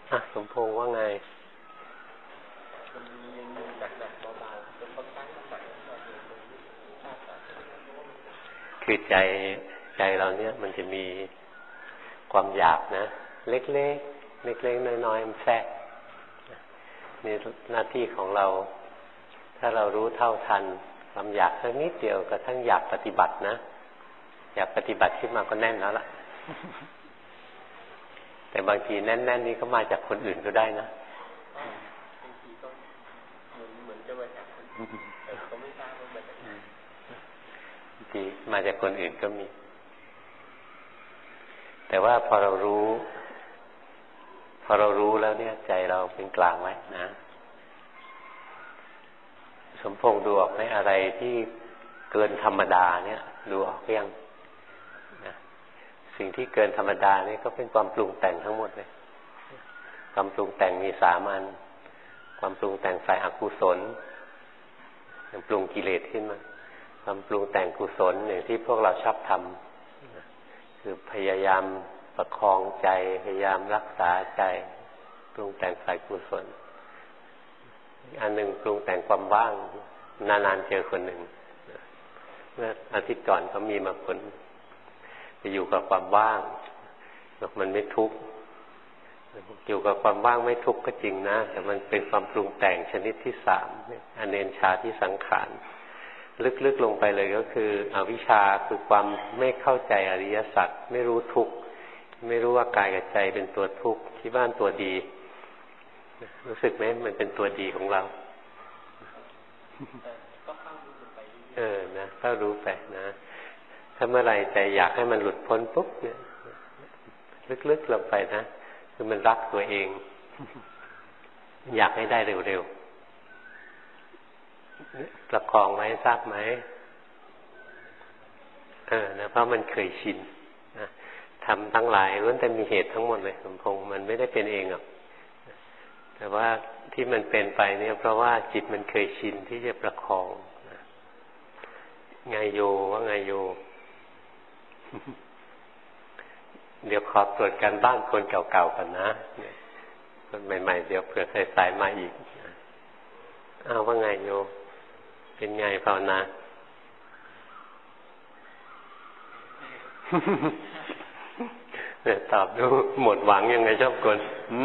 สมพงษ์ว่าไงคือใจเราเนี่ยมันจะมีความอยากนะเล็กๆเล็กๆน้อยๆมันแทรกนี่หน้าที่ของเราถ้าเรารู้เท่าทันความอยากสักนิดเดียวกระทั่งอยากปฏิบัตินะอยากปฏิบัติขึ้นมาก็แน่นแล้วล่ะแต่บางทีแน่นๆนี่ก็มาจากคนอื่นก็ได้นะบางทีก็เหมือนจะมาจากคนอื่นแต่ก็ไม่ทราบว่ามาจากไหนบางทีมาจากคนอื่นก็มีแต่ว่าพอเรารู้แล้วเนี่ยใจเราเป็นกลางไว้นะสมพงษ์ดูออกไหมอะไรที่เกินธรรมดาเนี่ยดูออกยังนะสิ่งที่เกินธรรมดานี่ก็เป็นความปรุงแต่งทั้งหมดเลยความปรุงแต่งมี3 อันความปรุงแต่งฝ่ายอกุศลปรุงกิเลสขึ้นมาความปรุงแต่งกุศลอย่างที่พวกเราชอบทำคือพยายามประคองใจพยายามรักษาใจปรุงแต่งฝ่ายกุศลอันหนึ่งปรุงแต่งความว่างนานๆเจอคนหนึ่งเมื่ออาทิตย์ก่อนเขามีมาคนไปอยู่กับความว่างบอกมันไม่ทุกข์อยู่กับความว่างไม่ทุกข์ก็จริงนะแต่มันเป็นความปรุงแต่งชนิดที่3อเนชชาที่สังขารลึกๆลงไปเลยก็คืออวิชชาคือความไม่เข้าใจอริยสัจไม่รู้ทุกข์ไม่รู้ว่ากายกับใจเป็นตัวทุกข์ที่บ้านตัวดีรู้สึกไหมมันเป็นตัวดีของเราก็เข้ารู้ไปนะเข้ารู้ไปนะถ้าเมื่อไรใจอยากให้มันหลุดพ้นปุ๊บเนี่ยลึกๆลงไปนะคือมันรักตัวเองอยากให้ได้เร็วๆประคองไว้ทราบไหมนะเพราะมันเคยชินนะทำทั้งหลายล้วนแต่มีเหตุทั้งหมดเลยสมพงษ์มันไม่ได้เป็นเองหรอกแต่ว่าที่มันเป็นไปเนี่ยเพราะว่าจิตมันเคยชินที่จะประคองนะไงโยว่าไงโย เดี๋ยวขอตรวจการบ้านคนเก่าๆกันนะคนใหม่ๆเดี๋ยวเผื่อใครสายมาอีกว่าไงโยเป็นไงภาวนาเนี่ยตอบดูหมดหวังยังไงชอบคน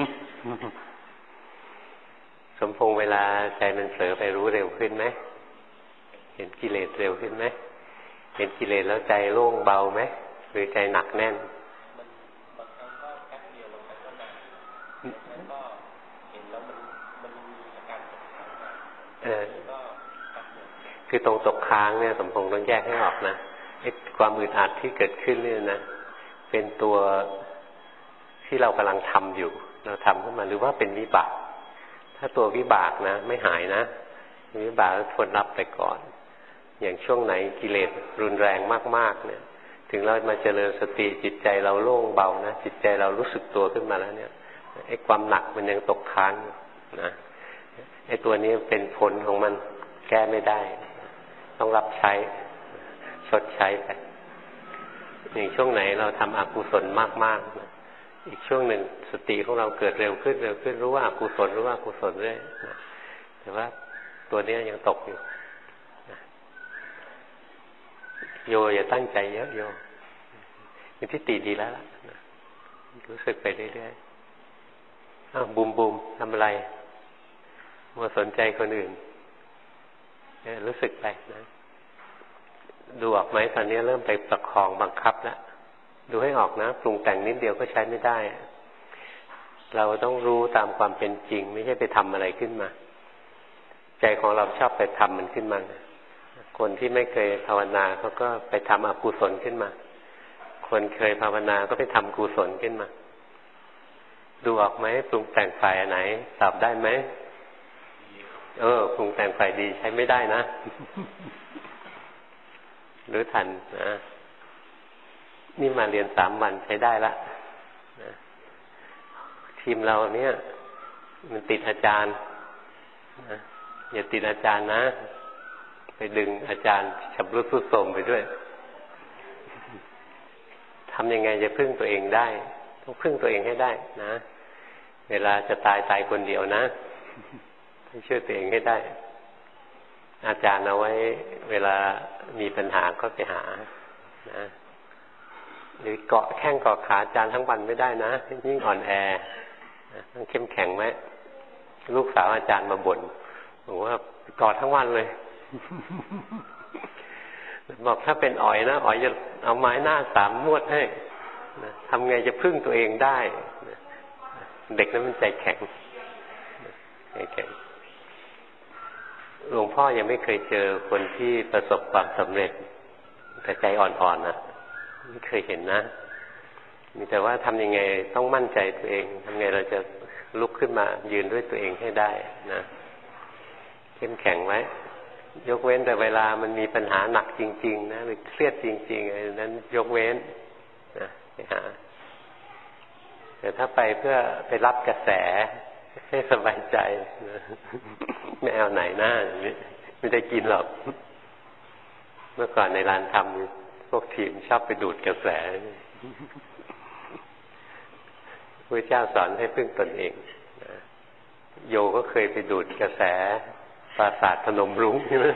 สมพงษ์เวลาใจมันเผลอไปรู้เร็วขึ้นไหมเห็นกิเลสเร็วขึ้นไหมเห็นกิเลสแล้วใจโล่งเบาไหมหรือใจหนักแน่นบางครั้งก็แป๊บเดียวบางครั้งก็นานแล้วก็เห็นแล้วมันมีอาการตกค้างก็คือตรงตกค้างเนี่ยสมพงษ์ต้องแยกให้ออกนะไอ้ความอึดอัดที่เกิดขึ้นเนี่ยนะเป็นตัวที่เรากำลังทำอยู่เราทำขึ้นมาหรือว่าเป็นวิบากถ้าตัววิบากนะไม่หายนะวิบากทนรับไปก่อนอย่างช่วงไหนกิเลสรุนแรงมากๆเนี่ยถึงเรามาเจริญสติจิตใจเราโล่งเบานะจิตใจเรารู้สึกตัวขึ้นมาแล้วเนี่ยไอ้ความหนักมันยังตกค้างนะไอ้ตัวนี้เป็นผลของมันแก้ไม่ได้ต้องรับใช้ชดใช้ไปอย่างช่วงไหนเราทำอกุศลมากๆนะอีกช่วงหนึ่งสติของเราเกิดเร็วขึ้นรู้ว่าอกุศลรู้ว่าอกุศลเรื่อยนะแต่ว่าตัวนี้ยังตกอยู่นะโยอย่าตั้งใจเยอะโยมีทิฏฐิดีแล้วล่ะนะรู้สึกไปเรื่อยๆบูมทำอะไรมัวสนใจคนอื่นรู้สึกไปนะดูออกไหมตอนนี้เริ่มไปประคองบังคับแล้วดูให้ออกนะปรุงแต่งนิดเดียวก็ใช้ไม่ได้เราต้องรู้ตามความเป็นจริงไม่ใช่ไปทำอะไรขึ้นมาใจของเราชอบไปทำมันขึ้นมาคนที่ไม่เคยภาวนาเขาก็ไปทำอกุศลขึ้นมาคนเคยภาวนาก็ไปทำกุศลขึ้นมาดูออกไหมปรุงแต่งฝ่ายไหนตอบได้ไหมปรุงแต่งฝ่ายดีใช้ไม่ได้นะหรือทันนะนี่มาเรียน3 วันใช้ได้ละนะทีมเราเนี่ยมันติดอาจารย์นะอย่าติดอาจารย์นะไปดึงอาจารย์ฉับรุดทรุดโทรมไปด้วยทำยังไงจะพึ่งตัวเองได้ต้องพึ่งตัวเองให้ได้นะเวลาจะตายคนเดียวนะให้ช่วยตัวเองให้ได้อาจารย์เอาไว้เวลามีปัญหาก็ไปหานะหรือเกาะแข้งเกาะขาอาจารย์ทั้งวันไม่ได้นะยิ่งอ่อนแอต้องเข้มแข็งไหมลูกสาวอาจารย์มาบ่นบอกว่ากอดทั้งวันเลยบอกถ้าเป็นอ๋อยนะอ๋อยจะเอาไม้หน้าสามมวดให้ทำไงจะพึ่งตัวเองได้เด็กนั้นมันใจแข็งใจแข็งหลวงพ่อยังไม่เคยเจอคนที่ประสบความสำเร็จแต่ใจอ่อนๆนะไม่เคยเห็นนะมีแต่ว่าทำยังไงต้องมั่นใจตัวเองทำไงเราจะลุกขึ้นมายืนด้วยตัวเองให้ได้นะเข้มแข็งไว้ยกเว้นแต่เวลามันมีปัญหาหนักจริงๆนะหรือเครียดจริงๆอะไรนั้นยกเว้นนะไปหาแต่ถ้าไปเพื่อไปรับกระแสให้สบายใจนะไม่เอาไหนหน้าอย่างนี้ไม่ได้กินหรอกเมื่อก่อนในร้านทำพวกทีมชอบไปดูดกระแสพระเจ้าสอนให้พึ่งตนเองโยก็เคยไปดูดกระแสปราสาทพนมรุ้งใช่ไหม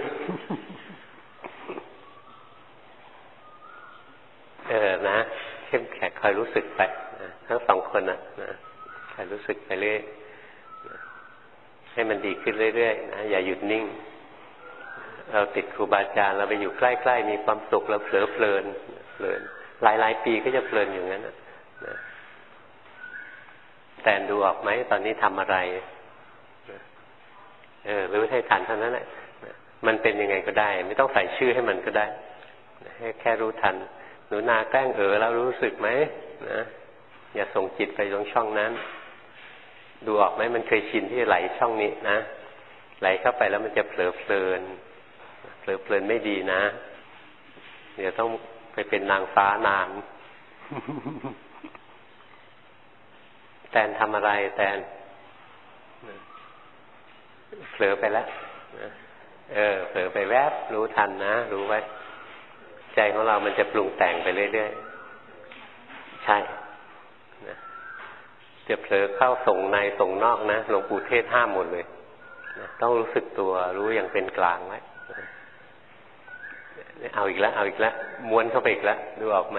นะเข้มแข็งคอยรู้สึกไปนะทั้งสองคนนะคอยรู้สึกไปเรื่อยให้มันดีขึ้นเรื่อยๆนะอย่าหยุดนิ่งเราติดครูบาอาจารย์เราไปอยู่ใกล้ๆมีความสุขเราเผลอเพลินหลายปีก็จะเพลินอย่างนั้นนะแต่ดูออกไหมตอนนี้ทำอะไรรู้ให้ทันเท่านั้นแหละมันเป็นยังไงก็ได้ไม่ต้องใส่ชื่อให้มันก็ได้ให้แค่รู้ทันหนูนาแกล้งแล้วรู้สึกไหมนะอย่าส่งจิตไปตรงช่องนั้นดูออกไหมมันเคยชินที่จะไหลช่องนี้นะไหลเข้าไปแล้วมันจะเผลอเพลินไม่ดีนะเดี๋ยวต้องไปเป็นนางฟ้านานแตนทำอะไรแตนเผลอไปแล้วเผลอไปแวบรู้ทันนะรู้ไว้ใจของเรามันจะปรุงแต่งไปเรื่อยๆใช่จะเผลอเข้าส่งในส่งนอกนะหลวงปู่เทศห้ามหมดเลยต้องรู้สึกตัวรู้อย่างเป็นกลางไว้เอาอีกแล้วม้วนเข้าไปอีกแล้วดูออกไหม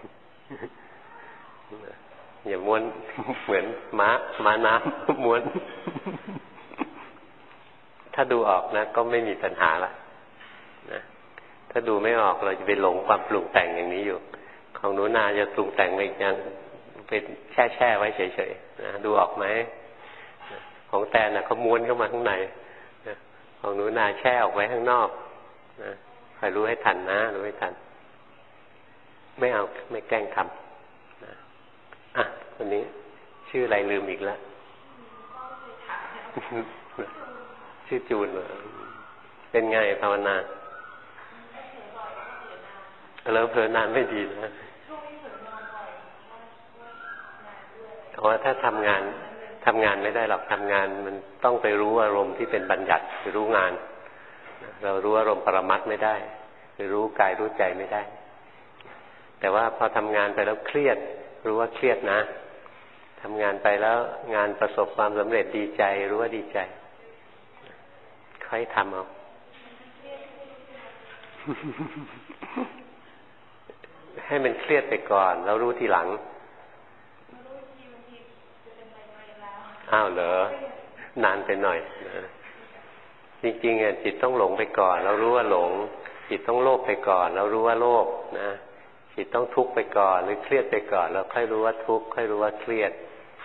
อย่าม้วนเหมือนม้าน้ำม้วนถ้าดูออกนะก็ไม่มีปัญหาละนะถ้าดูไม่ออกเราจะไปหลงความปรุงแต่งอย่างนี้อยู่ของหนูนาจะปรุงแต่งไปอีกอย่างเป็นแช่ไว้เฉยๆนะดูออกไหมของแตนเขาม้วนเข้ามาข้างในของหนูนาแช่ออกไว้ข้างนอกนะคอยรู้ให้ทันนะรู้ให้ทันไม่เอาไม่แกล้งทำนะคนนี้ชื่ออะไรลืมอีกแล้วชื่อจูนเป็นไงภาวนาแล้วเผลอนานไม่ดีนะเพราะว่าถ้าทำงานไม่ได้หรอกทำงานมันต้องไปรู้อารมณ์ที่เป็นบัญญัติไปรู้งานเรารู้อารมณ์ปรมัตถ์ไม่ได้ไปรู้กายรู้ใจไม่ได้แต่ว่าพอทำงานไปแล้วเครียดรู้ว่าเครียดนะทำงานไปแล้วงานประสบความสำเร็จดีใจรู้ว่าดีใจค่อยทำเอาให้มันเครียดไปก่อนแล้วรู้ทีหลังอ้าวเหรอนานไปหน่อยจริงๆจิตต้องหลงไปก่อนแล้วรู้ว่าหลงจิตต้องโลภไปก่อนแล้วรู้ว่าโลภนะจิตต้องทุกข์ไปก่อนหรือเครียดไปก่อนแล้วค่อยรู้ว่าทุกข์ค่อยรู้ว่าเครียด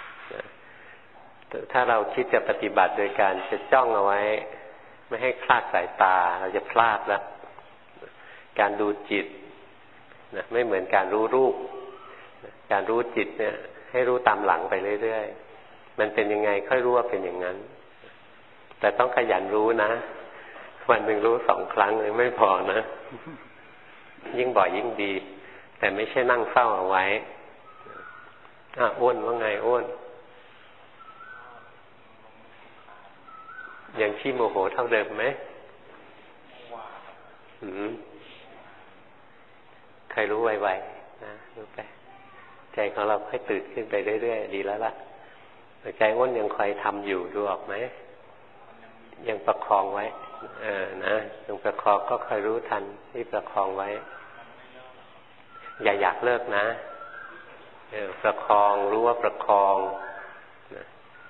ถ้าเราคิดจะปฏิบัติโดยการจะจ้องเอาไว้ไม่ให้คลาดสายตาเราจะพลาดแล้วการดูจิตนะไม่เหมือนการรู้รูปการรู้จิตเนี่ยให้รู้ตามหลังไปเรื่อยๆมันเป็นยังไงค่อยรู้ว่าเป็นอย่างนั้นแต่ต้องขยันรู้นะวันหนึ่งรู้2 ครั้งเลยไม่พอนะยิ่งบ่อยยิ่งดีแต่ไม่ใช่นั่งเฝ้าเอาไว้อ้วนว่าไงอ้วนยังขี้โมโหเท่าเดิมไหมใครรู้ไวๆนะรู้ไปใจของเราค่อยตื่นขึ้นไปเรื่อยๆดีแล้วล่ะใจอ้นยังคอยทำอยู่ดูออกไหมยังประคองไว้นะยังประคองก็คอยรู้ทันที่ประคองไว้อย่าอยากเลิกนะประคองรู้ว่าประคองนะ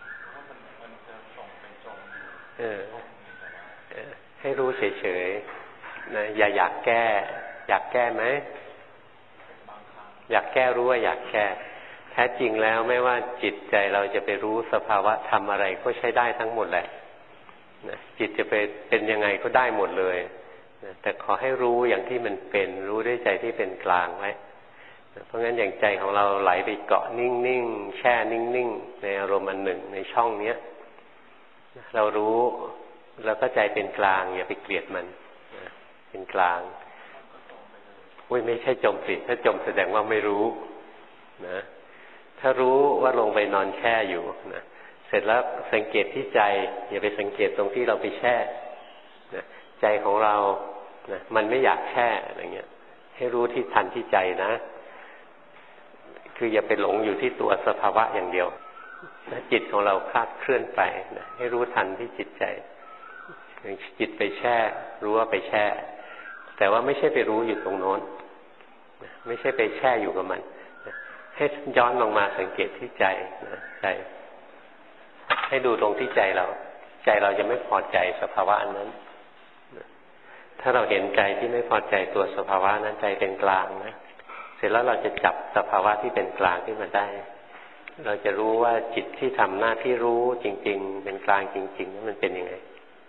ให้รู้เฉยๆนะอย่าอยากแก้อยากแก้ไหมอยากแก้รู้ว่าอยากแก้แท้จริงแล้วไม่ว่าจิตใจเราจะไปรู้สภาวะธรรมอะไรก็ใช้ได้ทั้งหมดแหละนะจิตจะไปเป็นยังไงก็ได้หมดเลยนะแต่ขอให้รู้อย่างที่มันเป็นรู้ด้วยใจที่เป็นกลางไว้นะเพราะงั้นอย่างใจของเราไหลไปเกาะนิ่งๆแช่นิ่งๆในอารมณ์อันหนึ่งในช่องเนี้ยนะเรารู้แล้วก็ใจเป็นกลางอย่าไปเกลียดมันนะเป็นกลางอุ้ยไม่ใช่จมสิถ้าจมแสดงว่าไม่รู้นะถ้ารู้ว่าลงไปนอนแช่อยู่นะเสร็จแล้วสังเกตที่ใจอย่าไปสังเกตตรงที่เราไปแช่นะใจของเรานะมันไม่อยากแช่อะไรเงี้ยให้รู้ที่ทันที่ใจนะคืออย่าไปหลงอยู่ที่ตัวสภาวะอย่างเดียวนะจิตของเราคลาดเคลื่อนไปนะให้รู้ทันที่จิตใจจิตไปแช่รู้ว่าไปแช่แต่ว่าไม่ใช่ไปรู้อยู่ตรงโน้นไม่ใช่ไปแช่อยู่กับมันให้ย้อนลงมาสังเกตที่ใจนะใจให้ดูตรงที่ใจเราใจเราจะไม่พอใจสภาวะนั้นถ้าเราเห็นใจที่ไม่พอใจตัวสภาวะนั้นใจเป็นกลางนะเสร็จแล้วเราจะจับสภาวะที่เป็นกลางขึ้นมาได้เราจะรู้ว่าจิตที่ทำหน้าที่รู้จริงๆเป็นกลางจริงๆนั้นมันเป็นยังไง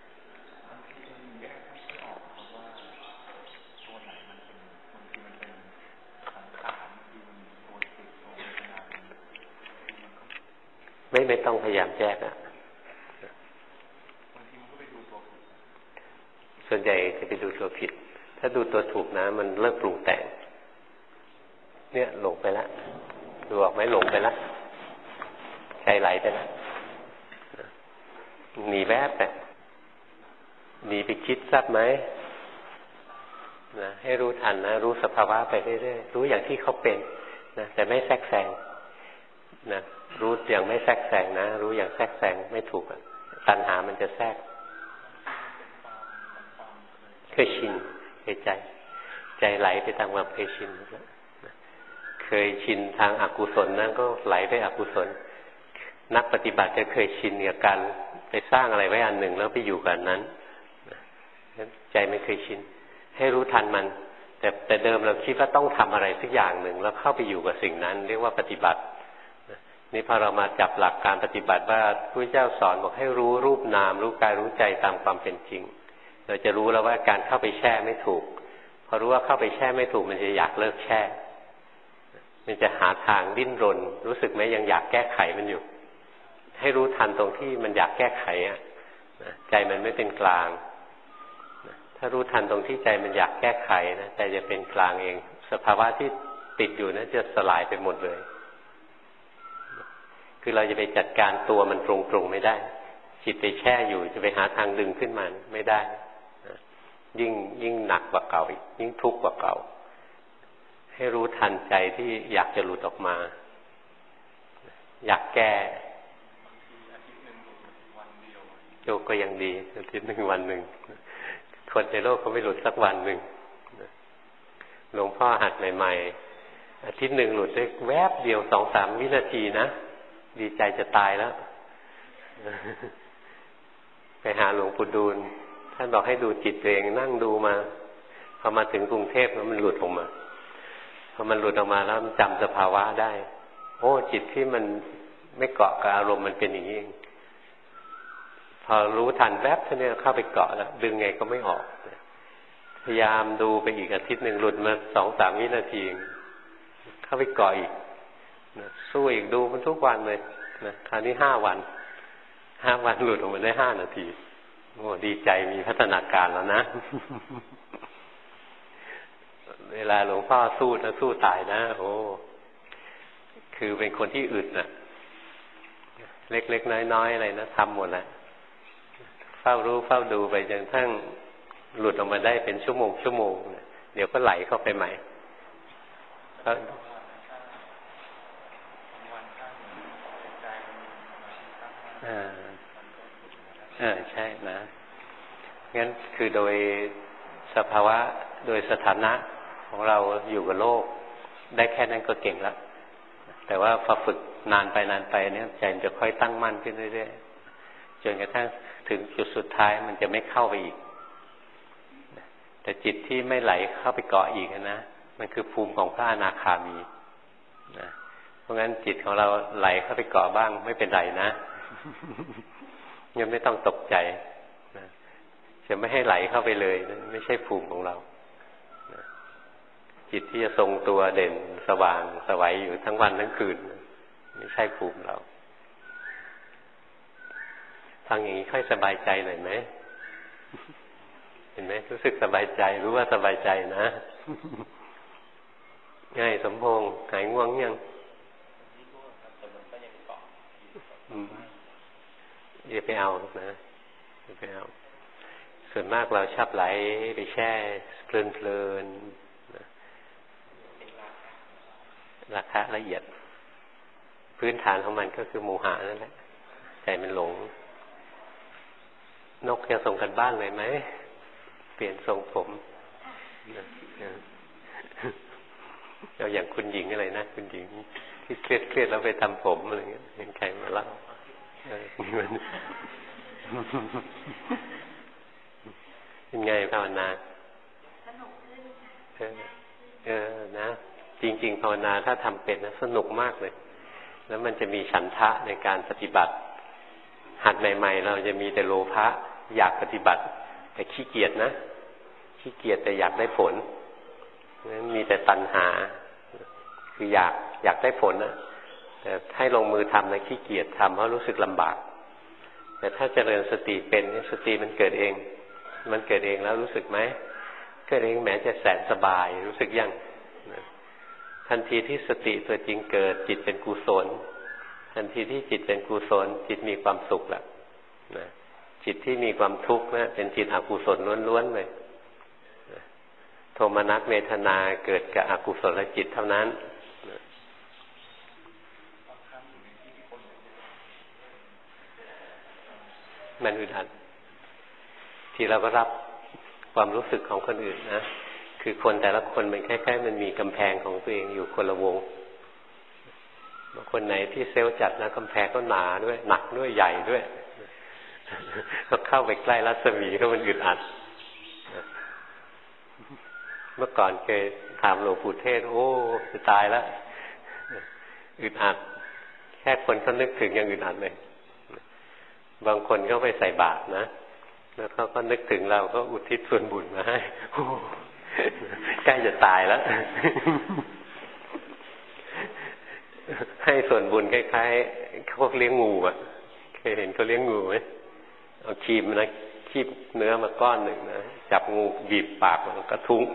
ไม่ต้องพยายามแยกอ่ะส่วนใหญ่จะไปดูตัวผิดถ้าดูตัวถูกนะมันเลิกปรุงแต่งเนี่ยหลงไปแล้วดูออกไหมหลงไปแล้วใจไหลไปแล้วหนีแวบไปหนีไปคิดทราบไหมนะให้รู้ทันนะรู้สภาวะไปเรื่อยๆรู้อย่างที่เขาเป็นนะแต่ไม่แทรกแซงนะรู้อย่างไม่แทรกแซงนะรู้อย่างแทรกแซงไม่ถูกตัณหามันจะแทรกเคยชินเคยใจไหลไปตามความเคยชินเคยชินทางอกุศลนั่นก็ไหลไปอกุศลนักปฏิบัติจะเคยชินกับการไปสร้างอะไรไว้อันหนึ่งแล้วไปอยู่กับนั้นใจไม่เคยชินให้รู้ทันมันแต่เดิมเราคิดว่าต้องทำอะไรสักอย่างหนึ่งแล้วเข้าไปอยู่กับสิ่งนั้นเรียกว่าปฏิบัตินี่พอเรามาจับหลักการปฏิบัติว่าพระเจ้าสอนบอกให้รู้รูปนามรู้กายรู้ใจตามความเป็นจริงเราจะรู้แล้วว่าการเข้าไปแช่ไม่ถูกพอรู้ว่าเข้าไปแช่ไม่ถูกมันจะอยากเลิกแช่มันจะหาทางดิ้นรนรู้สึกไหมยังอยากแก้ไขมันอยู่ให้รู้ทันตรงที่มันอยากแก้ไขอ่ะใจมันไม่เป็นกลางถ้ารู้ทันตรงที่ใจมันอยากแก้ไขนะใจจะเป็นกลางเองสภาวะที่ติดอยู่นั้นจะสลายไปหมดเลยคือเราจะไปจัดการตัวมันตรงๆไม่ได้จิตไปแช่อยู่จะไปหาทางดึงขึ้นมาไม่ได้ยิ่งหนักกว่าเก่าอีกยิ่งทุกข์กว่าเก่าให้รู้ทันใจที่อยากจะหลุดออกมาอยากแก้โยกก็ยังดีอาทิตย์หนึ่งวันหนึ่งคนในโลกเขาไม่หลุดสักวันหนึ่งหลวงพ่อหัดใหม่ๆอาทิตย์หนึ่งหลุดได้แวบเดียว 2-3 วินาทีนะดีใจจะตายแล้วไปหาหลวงปู่ดูลท่านบอกให้ดูจิตเองนั่งดูมาพอมาถึงกรุงเทพแล้วมันหลุดออกมาพอมันหลุดออกมาแล้วมันจำสภาวะได้โอ้จิตที่มันไม่เกาะกับอารมณ์มันเป็นอย่างนี้เองพอรู้ทันแวบเท่านี้เข้าไปเกาะแล้วดึงไงก็ไม่ออกพยายามดูไปอีกอาทิตย์หนึ่งหลุดมา 2-3 วินาทีเข้าไปเกาะอีกสู้อีกดูมันทุกวันเลยนะคราวนี้5 วันหลุดออกมาได้5 นาทีโอ้ดีใจมีพัฒนาการแล้วนะ เวลาหลวงพ่อสู้นะสู้ตายนะโอ้คือเป็นคนที่อึดน่ะเล็กๆน้อยๆอะไรนะทำหมดแหละเฝ้ารู้เฝ้าดูไปจนทั้งหลุดออกมาได้เป็นชั่วโมงเดี๋ยวก็ไหลเข้าไปใหม่ใช่นะงั้นคือโดยสภาวะโดยสถานะของเราอยู่กับโลกได้แค่นั้นก็เก่งแล้วแต่ว่าพอฝึกนานไปเนี่ยใจมันจะค่อยตั้งมั่นขึ้นเรื่อยๆจนกระทั่งถึงจุดสุดท้ายมันจะไม่เข้าไปอีกแต่จิตที่ไม่ไหลเข้าไปเกาะอีกนะมันคือภูมิของพระอนาคามีนะเพราะงั้นจิตของเราไหลเข้าไปเกาะบ้างไม่เป็นไรนะยังไม่ต้องตกใจนะจะไม่ให้ไหลเข้าไปเลยนะไม่ใช่ภูมิของเรานะจิตที่จะทรงตัวเด่นสว่างสวัยอยู่ทั้งวันทั้งคืนไม่ใช่ภูมิเราฟังอย่างนี้ค่อยสบายใจหน่อยไหมเห็นไหมรู้สึกสบายใจรู้ว่าสบายใจนะง่ายสมพงษ์หายง่วงยังอย่าไปเอานะอย่าไปเอาส่วนมากเราชอบไหลไปแช่เพลินราคะละเอียดพื้นฐานของมันก็คือโมหะนั่นแหละใจมันหลงนกจะส่งกันบ้านเลยไหมเปลี่ยนทรงผมเราอย่างคุณหญิงอะไรนะคุณหญิงที่เครียดแล้วไปทำผมอะไรเงี้ยเห็นใครมาเล่าเป็นไงภาวนาสนุกขึ้นนะจริงๆภาวนาถ้าทำเป็นนะสนุกมากเลยแล้วมันจะมีฉันทะในการปฏิบัติหัดใหม่ๆเราจะมีแต่โลภะอยากปฏิบัติแต่ขี้เกียจนะขี้เกียจแต่อยากได้ผลนั้นมีแต่ตัณหาคืออยากได้ผลนะแต่ให้ลงมือทำนะขี้เกียจทำเพราะรู้สึกลำบากแต่ถ้าเจริญสติเป็นสติมันเกิดเองแล้วรู้สึกไหมเกิดเองแม้จะแสนสบายรู้สึกยังทันทีที่สติตัวจริงเกิดจิตเป็นกุศลทันทีที่จิตเป็นกุศลจิตมีความสุขแล้วนะจิตที่มีความทุกข์นะเป็นจิตอกุศลล้วนๆเลยโทมนัสเวทนาเกิดกับอกุศลจิตเท่านั้นมันอึดอัดที่เราก็รับความรู้สึกของคนอื่นนะคือคนแต่ละคนมันคล้ายๆมันมีกำแพงของตัวเองอยู่คนละวงบางคนไหนที่เซลล์จัดนะกำแพงก็หนาด้วยหนักด้วยใหญ่ด้วยก็เข้าไปใกล้รัศมีก็มันอึดอัดเมื่อก่อนเคยถามหลวงปู่เทศโอ้จะตายแล้วอึดอัดแค่คนเขานึกถึงยังอึดอัดเลยบางคนเขาไปใส่บาตรนะแล้วเขาก็นึกถึงเราก็อุทิศส่วนบุญมาให้ใกล้จะตายแล้วให้ส่วนบุญคล้ายๆเขาเลี้ยงงูอ่ะเคยเห็นเขาเลี้ยงงูไหมเอาครีมนะคีบเนื้อมาก้อนหนึ่งนะจับงูบีบปากมันก็ทุ้ง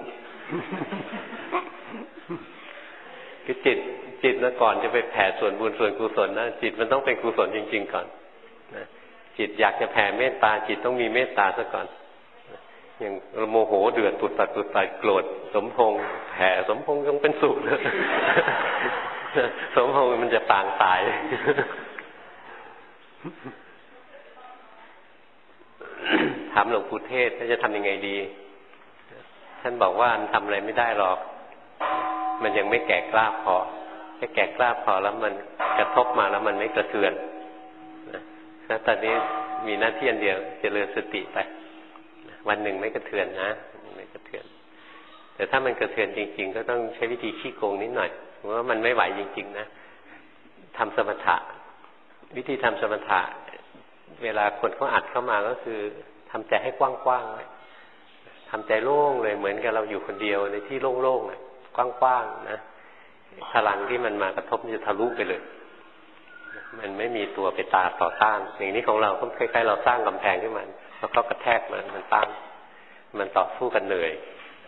คือจิตนะก่อนจะไปแผ่ส่วนบุญส่วนกุศลนะจิตมันต้องเป็นกุศลจริงๆก่อนนะจิตอยากจะแผ่เมตตาจิตต้องมีเมตตาซะก่อนอย่างโมโหเดือดตุดตัดโกรธสมพงษ์แผ่สมพงษ์ยังเป็นสุขเลยสมพงษ์มันจะปางตายถามหลวงปู่เทศว่าจะทำยังไงดีท่านบอกว่ามันทำอะไรไม่ได้หรอกมันยังไม่แก่กล้าพอแค่แก่กล้าพอแล้วมันกระทบมาแล้วมันไม่กระเทือนนะตอนนี้มีหน้าที่อันเดียวเจริญสติไปวันหนึ่งไม่กระเทือนนะไม่กระเทือนแต่ถ้ามันกระเทือนจริงๆก็ต้องใช้วิธีขี้โกงนิดหน่อยเพราะว่ามันไม่ไหวจริงๆนะทำสมถะวิธีทำสมถะเวลาคนเขาอัดเข้ามาก็คือทำใจให้กว้างๆไว้ทำใจโล่งเลยเหมือนกับเราอยู่คนเดียวในที่โล่งๆกว้างๆนะพลังที่มันมากระทบจะทะลุไปเลยมันไม่มีตัวไปตาต่อต้านอย่างนี้ของเราก็คล้ายๆเราสร้างกำแพงขึ้นมาแล้วก็กระแทกมันต้านมันต่อสู้กันเหนื่อย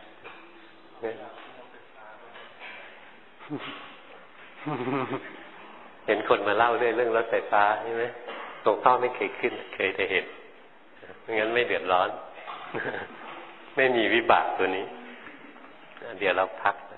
เห็นคนมาเล่าเรื่องรถไฟฟ้าใช่ไหมตรงต้อไม่เคยขึ้นเคยแต่เห็นไม่งั้นไม่เดือดร้อนไม่มีวิบากตัวนี้เดี๋ยวเราพัก